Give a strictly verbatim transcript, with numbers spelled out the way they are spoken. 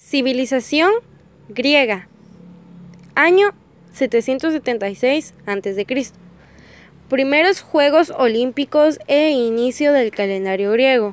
Civilización griega. Año setecientos setenta y seis antes de Cristo Primeros Juegos Olímpicos e inicio del calendario griego.